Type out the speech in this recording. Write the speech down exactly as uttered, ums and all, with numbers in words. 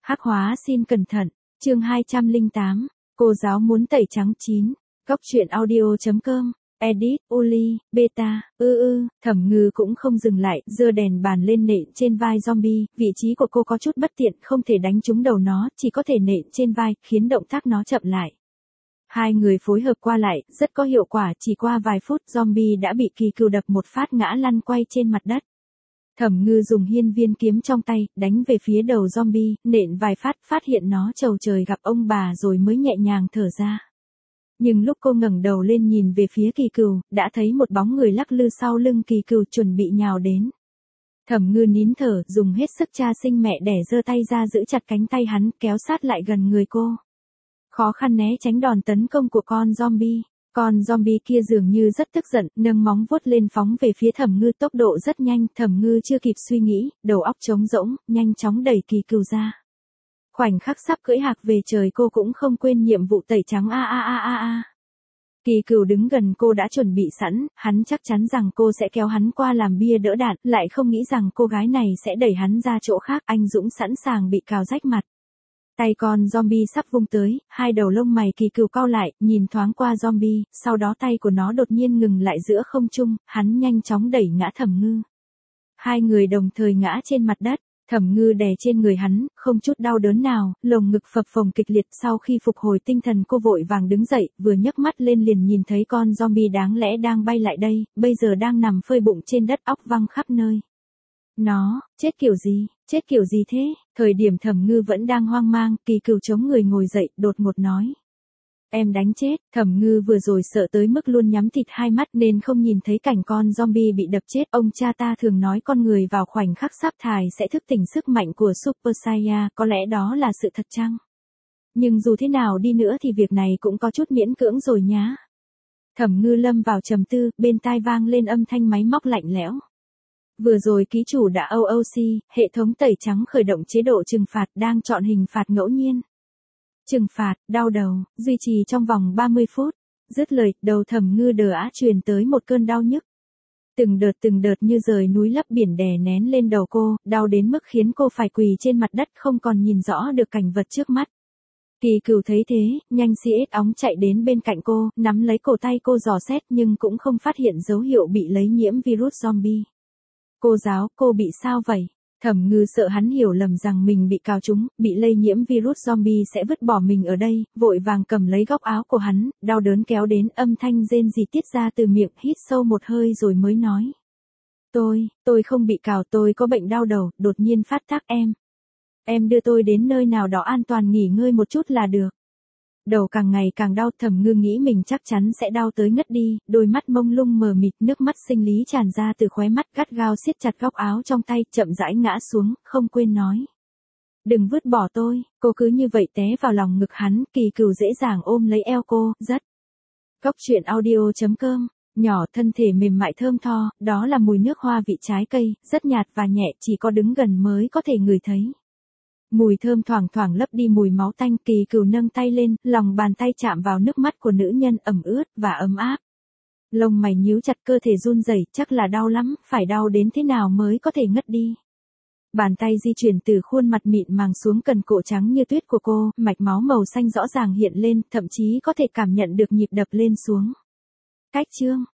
Hắc hóa xin cẩn thận, chương hai trăm lẻ tám, cô giáo muốn tẩy trắng chín, góc truyện audio chấm com, edit, Uli, beta, ư ư, Thẩm Ngư cũng không dừng lại, giơ đèn bàn lên nện trên vai zombie, vị trí của cô có chút bất tiện, không thể đánh trúng đầu nó, chỉ có thể nện trên vai, khiến động tác nó chậm lại. Hai người phối hợp qua lại, rất có hiệu quả, chỉ qua vài phút zombie đã bị Kỳ Cừu đập một phát ngã lăn quay trên mặt đất. Thẩm Ngư dùng hiên viên kiếm trong tay, đánh về phía đầu zombie, nện vài phát, phát hiện nó trầu trời gặp ông bà rồi mới nhẹ nhàng thở ra. Nhưng lúc cô ngẩng đầu lên nhìn về phía Kỳ Cừu, đã thấy một bóng người lắc lư sau lưng Kỳ Cừu chuẩn bị nhào đến. Thẩm Ngư nín thở, dùng hết sức cha sinh mẹ đẻ giơ tay ra giữ chặt cánh tay hắn, kéo sát lại gần người cô. Khó khăn né tránh đòn tấn công của con zombie. Con zombie kia dường như rất tức giận, nâng móng vuốt lên phóng về phía Thẩm Ngư, tốc độ rất nhanh, Thẩm Ngư chưa kịp suy nghĩ, đầu óc trống rỗng, nhanh chóng đẩy Kỳ Cừu ra. Khoảnh khắc sắp cưỡi hạc về trời, cô cũng không quên nhiệm vụ tẩy trắng a a a a a. Kỳ Cừu đứng gần cô đã chuẩn bị sẵn, hắn chắc chắn rằng cô sẽ kéo hắn qua làm bia đỡ đạn, lại không nghĩ rằng cô gái này sẽ đẩy hắn ra chỗ khác, anh dũng sẵn sàng bị cào rách mặt. Tay con zombie sắp vung tới, hai đầu lông mày Kỳ Cừu cau lại, nhìn thoáng qua zombie, sau đó tay của nó đột nhiên ngừng lại giữa không trung, hắn nhanh chóng đẩy ngã Thẩm Ngư. Hai người đồng thời ngã trên mặt đất, Thẩm Ngư đè trên người hắn, không chút đau đớn nào, lồng ngực phập phồng kịch liệt. Sau khi phục hồi tinh thần cô vội vàng đứng dậy, vừa nhấc mắt lên liền nhìn thấy con zombie đáng lẽ đang bay lại đây, bây giờ đang nằm phơi bụng trên đất, óc văng khắp nơi. Nó, chết kiểu gì, chết kiểu gì thế? Thời điểm Thẩm Ngư vẫn đang hoang mang, Kỳ Cừu chống người ngồi dậy, đột ngột nói. Em đánh chết. Thẩm Ngư vừa rồi sợ tới mức luôn nhắm thịt hai mắt nên không nhìn thấy cảnh con zombie bị đập chết. Ông cha ta thường nói con người vào khoảnh khắc sắp thải sẽ thức tỉnh sức mạnh của Super Saiyan, có lẽ đó là sự thật chăng? Nhưng dù thế nào đi nữa thì việc này cũng có chút miễn cưỡng rồi nhá. Thẩm Ngư lâm vào trầm tư, bên tai vang lên âm thanh máy móc lạnh lẽo. Vừa rồi ký chủ đã o o xê, hệ thống tẩy trắng khởi động chế độ trừng phạt, đang chọn hình phạt ngẫu nhiên. Trừng phạt, đau đầu, duy trì trong vòng ba mươi phút. Dứt lời, đầu Thẩm Ngư đờ á truyền tới một cơn đau nhức. Từng đợt từng đợt như rời núi lấp biển đè nén lên đầu cô, đau đến mức khiến cô phải quỳ trên mặt đất không còn nhìn rõ được cảnh vật trước mắt. Kỳ Cừu thấy thế, nhanh xiết óng chạy đến bên cạnh cô, nắm lấy cổ tay cô dò xét nhưng cũng không phát hiện dấu hiệu bị lây nhiễm virus zombie. Cô giáo, cô bị sao vậy? Thẩm Ngư sợ hắn hiểu lầm rằng mình bị cào trúng, bị lây nhiễm virus zombie sẽ vứt bỏ mình ở đây, vội vàng cầm lấy góc áo của hắn, đau đớn kéo đến, âm thanh rên rỉ tiết ra từ miệng, hít sâu một hơi rồi mới nói. Tôi, tôi không bị cào, tôi có bệnh đau đầu, đột nhiên phát tác em. Em đưa tôi đến nơi nào đó an toàn nghỉ ngơi một chút là được. Đầu càng ngày càng đau, Thẩm Ngư nghĩ mình chắc chắn sẽ đau tới ngất đi, đôi mắt mông lung mờ mịt, nước mắt sinh lý tràn ra từ khóe mắt, gắt gao siết chặt góc áo trong tay, chậm rãi ngã xuống, không quên nói. Đừng vứt bỏ tôi. Cô cứ như vậy té vào lòng ngực hắn, Kỳ Cừu dễ dàng ôm lấy eo cô, rất. Góc truyện audio chấm com, nhỏ, thân thể mềm mại thơm tho, đó là mùi nước hoa vị trái cây, rất nhạt và nhẹ, chỉ có đứng gần mới có thể ngửi thấy. Mùi thơm thoảng thoảng lấp đi mùi máu tanh. Kỳ Cừu nâng tay lên, lòng bàn tay chạm vào nước mắt của nữ nhân, ẩm ướt và ấm áp. Lông mày nhíu chặt, cơ thể run rẩy, chắc là đau lắm, phải đau đến thế nào mới có thể ngất đi. Bàn tay di chuyển từ khuôn mặt mịn màng xuống cần cổ trắng như tuyết của cô, mạch máu màu xanh rõ ràng hiện lên, thậm chí có thể cảm nhận được nhịp đập lên xuống. Cách chương